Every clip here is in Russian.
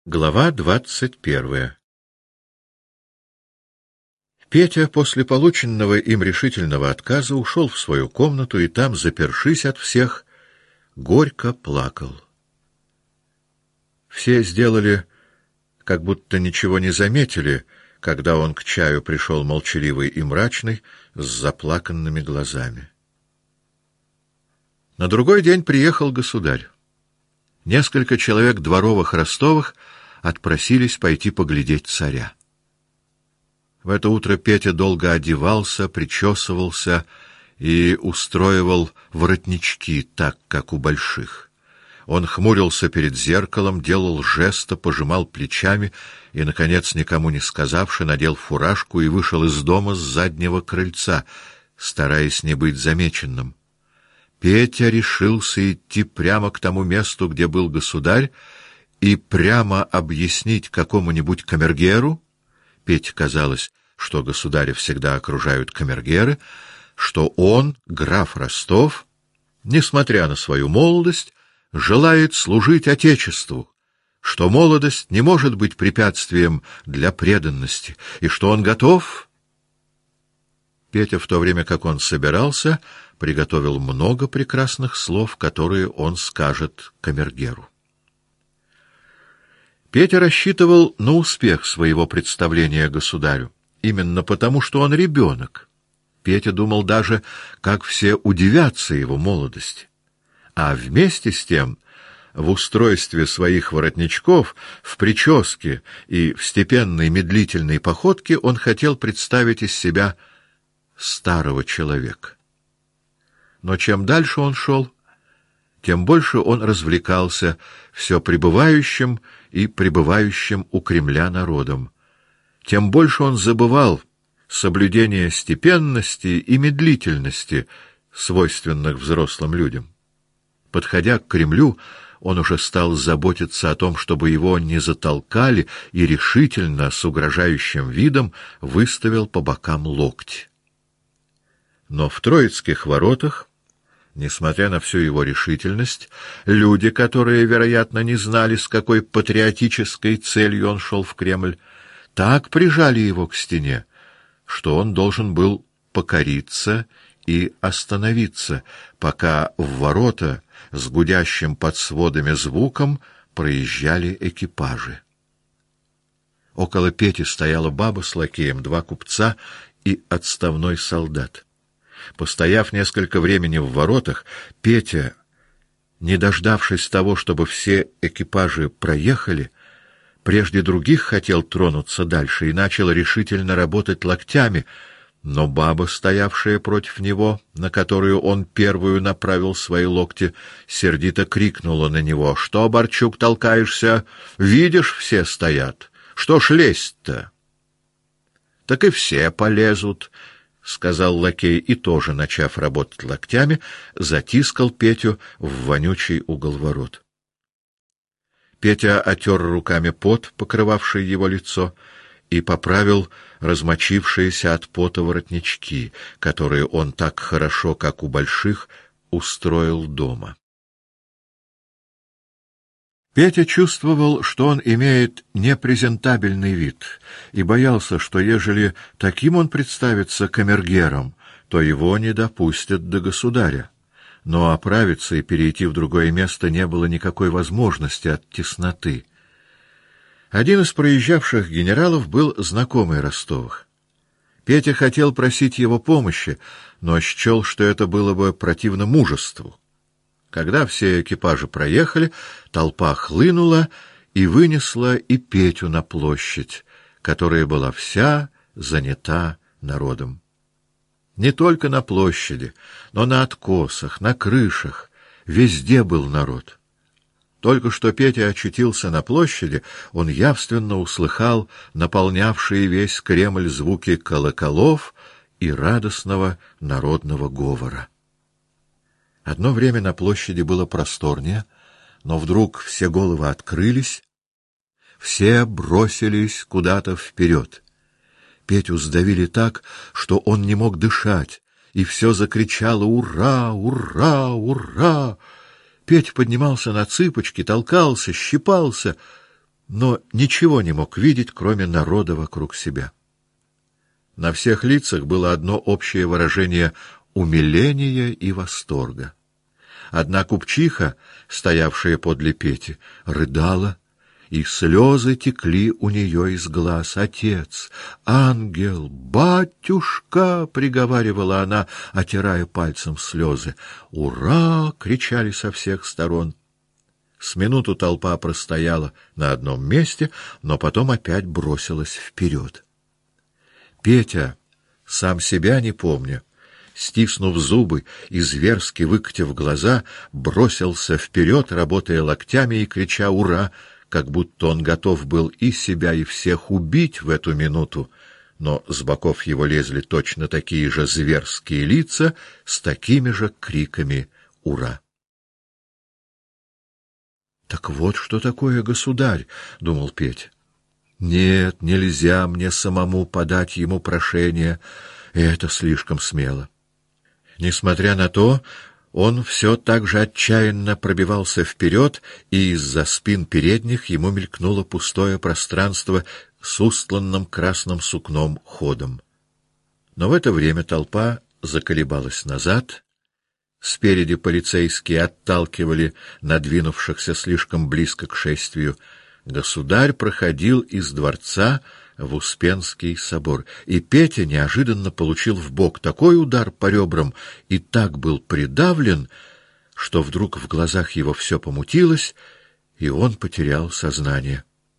Глава 21. Петя после полученного им решительного отказа ушел в свою комнату и там, запершись от всех, горько плакал. Все сделали, как будто ничего не заметили, когда он к чаю пришел молчаливый и мрачный, с заплаканными глазами. На другой день приехал государь. Несколько человек дворовых-ростовых отпросились пойти поглядеть царя. В это утро Петя долго одевался, причесывался и устроивал воротнички так, как у больших. Он хмурился перед зеркалом, делал жесты, пожимал плечами и, наконец, никому не сказавши, надел фуражку и вышел из дома с заднего крыльца, стараясь не быть замеченным. Петя решился идти прямо к тому месту, где был государь, и прямо объяснить какому-нибудь камергеру, Пете казалось, что государя всегда окружают камергеры, что он, граф Ростов, несмотря на свою молодость, желает служить Отечеству, что молодость не может быть препятствием для преданности, и что он готов... Петя, в то время как он собирался, приготовил много прекрасных слов, которые он скажет камергеру. Петя рассчитывал на успех своего представления государю, именно потому, что он ребенок. Петя думал даже, как все удивятся его молодости. А вместе с тем, в устройстве своих воротничков, в прическе и в степенной медлительной походке он хотел представить из себя старого человека. Но чем дальше он шел, тем больше он развлекался все пребывающим и пребывающим у Кремля народом, тем больше он забывал соблюдение степенности и медлительности, свойственных взрослым людям. Подходя к Кремлю, он уже стал заботиться о том, чтобы его не затолкали, и решительно, с угрожающим видом, выставил по бокам локти. Но в Троицких воротах, несмотря на всю его решительность, люди, которые, вероятно, не знали, с какой патриотической целью он шел в Кремль, так прижали его к стене, что он должен был покориться и остановиться, пока в ворота с гудящим под сводами звуком проезжали экипажи. Около Пети стояла баба с лакеем, два купца и отставной солдат. Постояв несколько времени в воротах, Петя, не дождавшись того, чтобы все экипажи проехали, прежде других хотел тронуться дальше и начал решительно работать локтями, но баба, стоявшая против него, на которую он первую направил свои локти, сердито крикнула на него: «Что, Барчук, толкаешься? Видишь, все стоят. Что ж лезть-то?» «Так и все полезут», — сказал лакей, и тоже, начав работать локтями, затискал Петю в вонючий угол ворот. Петя отер руками пот, покрывавший его лицо, и поправил размочившиеся от пота воротнички, которые он так хорошо, как у больших, устроил дома. Петя чувствовал, что он имеет непрезентабельный вид, и боялся, что ежели таким он представится камергером, то его не допустят до государя. Но оправиться и перейти в другое место не было никакой возможности от тесноты. Один из проезжавших генералов был знакомый Ростовых. Петя хотел просить его помощи, но счел, что это было бы противно мужеству. Когда все экипажи проехали, толпа хлынула и вынесла и Петю на площадь, которая была вся занята народом. Не только на площади, но на откосах, на крышах, везде был народ. Только что Петя очутился на площади, он явственно услыхал наполнявшие весь Кремль звуки колоколов и радостного народного говора. Одно время на площади было просторнее, но вдруг все головы открылись, все бросились куда-то вперед. Петю сдавили так, что он не мог дышать, и все закричало: «Ура! Ура! Ура!» Петя поднимался на цыпочки, толкался, щипался, но ничего не мог видеть, кроме народа вокруг себя. На всех лицах было одно общее выражение умиления и восторга. Одна купчиха, стоявшая подле Пети, рыдала, и слезы текли у нее из глаз. «Отец! Ангел! Батюшка!» — приговаривала она, отирая пальцем слезы. «Ура!» — кричали со всех сторон. С минуту толпа простояла на одном месте, но потом опять бросилась вперед. Петя, сам себя не помня, стиснув зубы и зверски выкатив глаза, бросился вперед, работая локтями и крича «Ура!», как будто он готов был и себя, и всех убить в эту минуту, но с боков его лезли точно такие же зверские лица с такими же криками «Ура!». «Так вот что такое государь», — думал Петя. «Нет, нельзя мне самому подать ему прошение, это слишком смело». Несмотря на то, он все так же отчаянно пробивался вперед, и из-за спин передних ему мелькнуло пустое пространство с устланным красным сукном ходом. Но в это время толпа заколебалась назад, спереди полицейские отталкивали надвинувшихся слишком близко к шествию. Государь проходил из дворца в Успенский собор, и Петя неожиданно получил в бок такой удар по ребрам и так был придавлен, что вдруг в глазах его все помутилось, и он потерял сознание.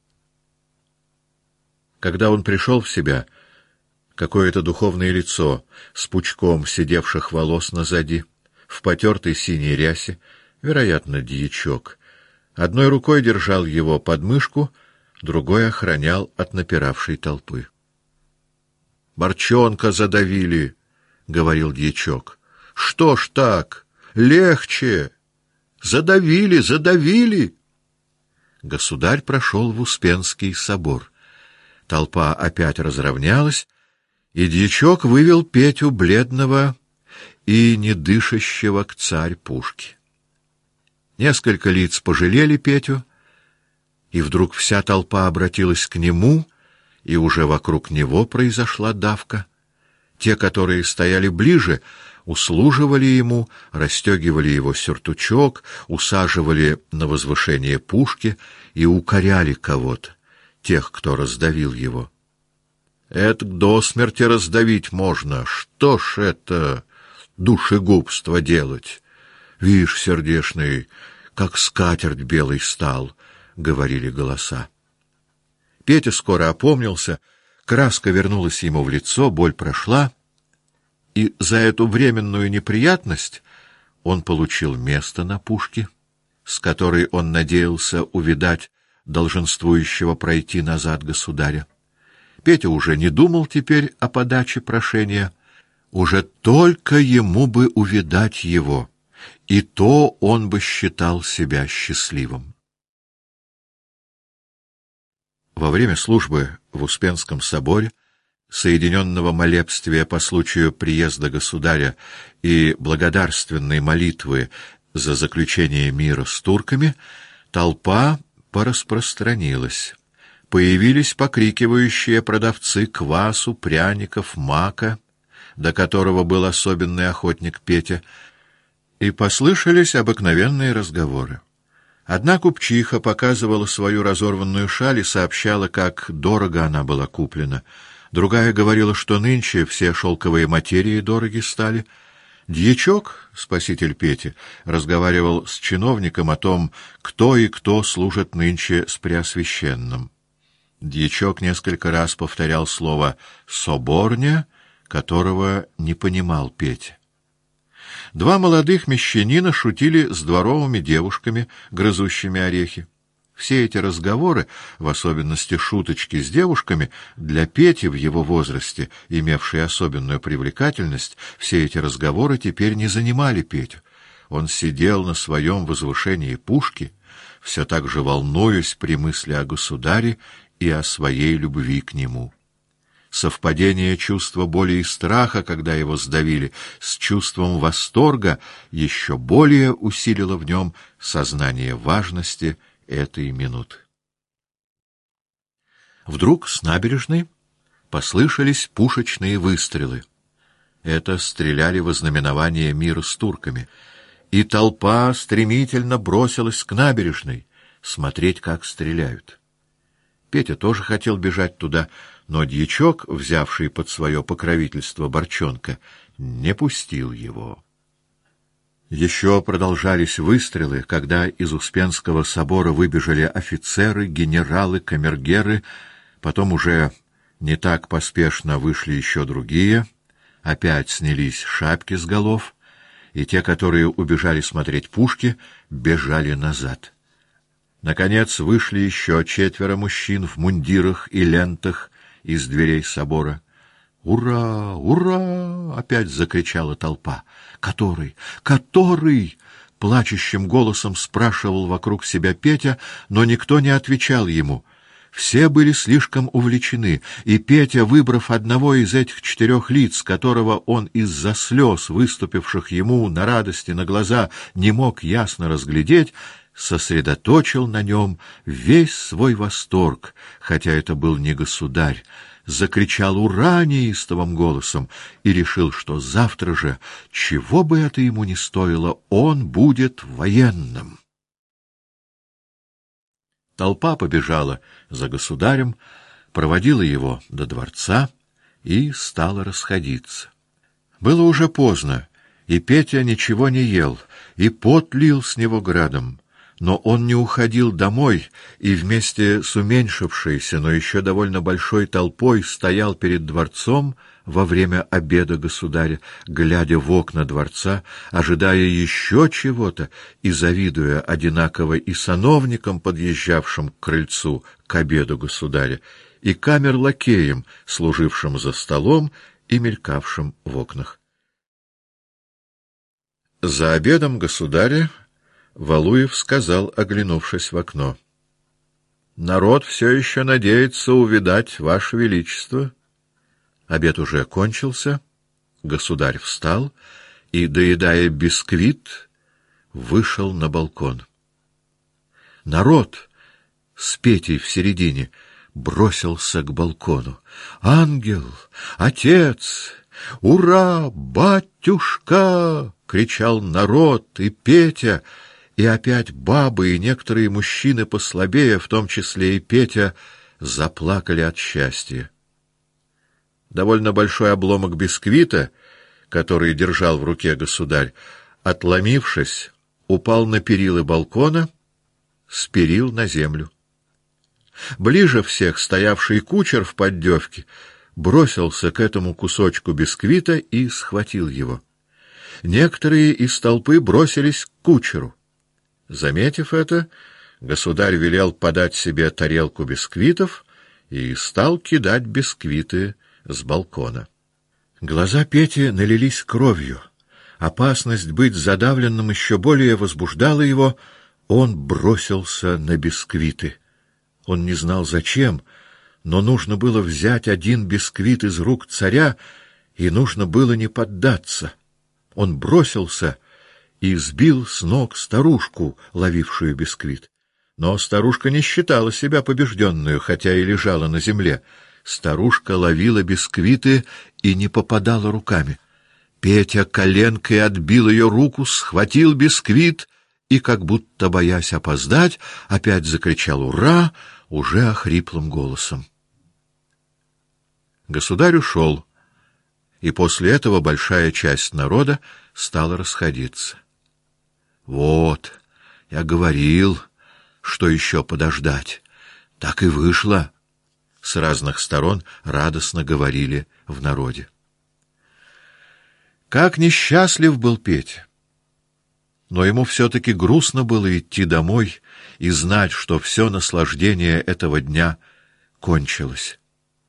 Когда он пришел в себя, какое-то духовное лицо с пучком сидевших волос назади, в потертой синей рясе, вероятно, дьячок, одной рукой держал его под мышку, другой охранял от напиравшей толпы. «Борчонка задавили», — говорил дьячок. «Что ж так? Легче! Задавили, задавили!» Государь прошел в Успенский собор. Толпа опять разровнялась, и дьячок вывел Петю бледного и недышащего к царь пушки. Несколько лиц пожалели Петю, и вдруг вся толпа обратилась к нему, и уже вокруг него произошла давка. Те, которые стояли ближе, услуживали ему, расстегивали его сюртучок, усаживали на возвышение пушки и укоряли кого-то, тех, кто раздавил его. «Это до смерти раздавить можно. Что ж это душегубство делать? Вишь, сердешный, как скатерть белый стал», — говорили голоса. Петя скоро опомнился, краска вернулась ему в лицо, боль прошла, и за эту временную неприятность он получил место на пушке, с которой он надеялся увидать долженствующего пройти назад государя. Петя уже не думал теперь о подаче прошения, уже только ему бы увидать его, и то он бы считал себя счастливым. Во время службы в Успенском соборе, соединенного молебствия по случаю приезда государя и благодарственной молитвы за заключение мира с турками, толпа пораспространилась. Появились покрикивающие продавцы квасу, пряников, мака, до которого был особенный охотник Петя, и послышались обыкновенные разговоры. Одна купчиха показывала свою разорванную шаль и сообщала, как дорого она была куплена. Другая говорила, что нынче все шелковые материи дороги стали. Дьячок, спаситель Пети, разговаривал с чиновником о том, кто и кто служит нынче с Преосвященным. Дьячок несколько раз повторял слово «соборня», которого не понимал Петя. Два молодых мещанина шутили с дворовыми девушками, грызущими орехи. Все эти разговоры, в особенности шуточки с девушками, для Пети в его возрасте, имевшие особенную привлекательность, все эти разговоры теперь не занимали Петю. Он сидел на своем возвышении пушки, все так же волнуясь при мысли о государе и о своей любви к нему. Совпадение чувства боли и страха, когда его сдавили, с чувством восторга еще более усилило в нем сознание важности этой минуты. Вдруг с набережной послышались пушечные выстрелы. Это стреляли во знаменование мира с турками, и толпа стремительно бросилась к набережной смотреть, как стреляют. Петя тоже хотел бежать туда, но дьячок, взявший под свое покровительство Борчонка, не пустил его. Еще продолжались выстрелы, когда из Успенского собора выбежали офицеры, генералы, камергеры, потом уже не так поспешно вышли еще другие, опять снялись шапки с голов, и те, которые убежали смотреть пушки, бежали назад. Наконец вышли еще 4 мужчин в мундирах и лентах из дверей собора. «Ура! Ура!» — опять закричала толпа. «Который? Который?» — плачущим голосом спрашивал вокруг себя Петя, но никто не отвечал ему. Все были слишком увлечены, и Петя, выбрав одного из этих 4 лиц, которого он из-за слез, выступивших ему на радости на глаза, не мог ясно разглядеть, сосредоточил на нем весь свой восторг, хотя это был не государь, закричал «Ура!» неистовым голосом и решил, что завтра же, чего бы это ему ни стоило, он будет военным. Толпа побежала за государем, проводила его до дворца и стала расходиться. Было уже поздно, и Петя ничего не ел, и пот лил с него градом. Но он не уходил домой и вместе с уменьшившейся, но еще довольно большой толпой стоял перед дворцом во время обеда государя, глядя в окна дворца, ожидая еще чего-то и завидуя одинаково и сановникам, подъезжавшим к крыльцу к обеду государя, и камер-лакеям, служившим за столом и мелькавшим в окнах. За обедом государя Валуев сказал, оглянувшись в окно: «Народ все еще надеется увидать Ваше Величество». Обед уже кончился, государь встал и, доедая бисквит, вышел на балкон. Народ с Петей в середине бросился к балкону. «Ангел! Отец! Ура! Батюшка!» — кричал народ, и Петя, и опять бабы и некоторые мужчины послабее, в том числе и Петя, заплакали от счастья. Довольно большой обломок бисквита, который держал в руке государь, отломившись, упал на перила балкона, с перил на землю. Ближе всех стоявший кучер в поддевке бросился к этому кусочку бисквита и схватил его. Некоторые из толпы бросились к кучеру. Заметив это, государь велел подать себе тарелку бисквитов и стал кидать бисквиты с балкона. Глаза Пети налились кровью. Опасность быть задавленным еще более возбуждала его. Он бросился на бисквиты. Он не знал зачем, но нужно было взять один бисквит из рук царя, и нужно было не поддаться. Он бросился и сбил с ног старушку, ловившую бисквит. Но старушка не считала себя побежденную, хотя и лежала на земле. Старушка ловила бисквиты и не попадала руками. Петя коленкой отбил ее руку, схватил бисквит и, как будто боясь опоздать, опять закричал «Ура!» уже охриплым голосом. Государь ушел, и после этого большая часть народа стала расходиться. «Вот, я говорил, что еще подождать. Так и вышло», — с разных сторон радостно говорили в народе. Как несчастлив был Петя! Но ему все-таки грустно было идти домой и знать, что все наслаждение этого дня кончилось.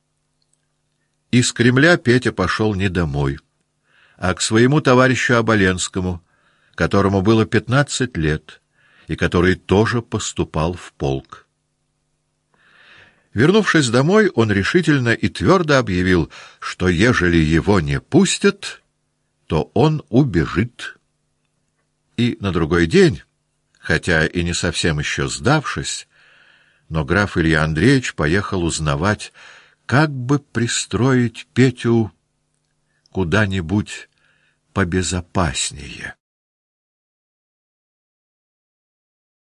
Из Кремля Петя пошел не домой, а к своему товарищу Оболенскому, которому было 15 лет и который тоже поступал в полк. Вернувшись домой, он решительно и твердо объявил, что ежели его не пустят, то он убежит. И на другой день, хотя и не совсем еще сдавшись, но граф Илья Андреевич поехал узнавать, как бы пристроить Петю куда-нибудь побезопаснее.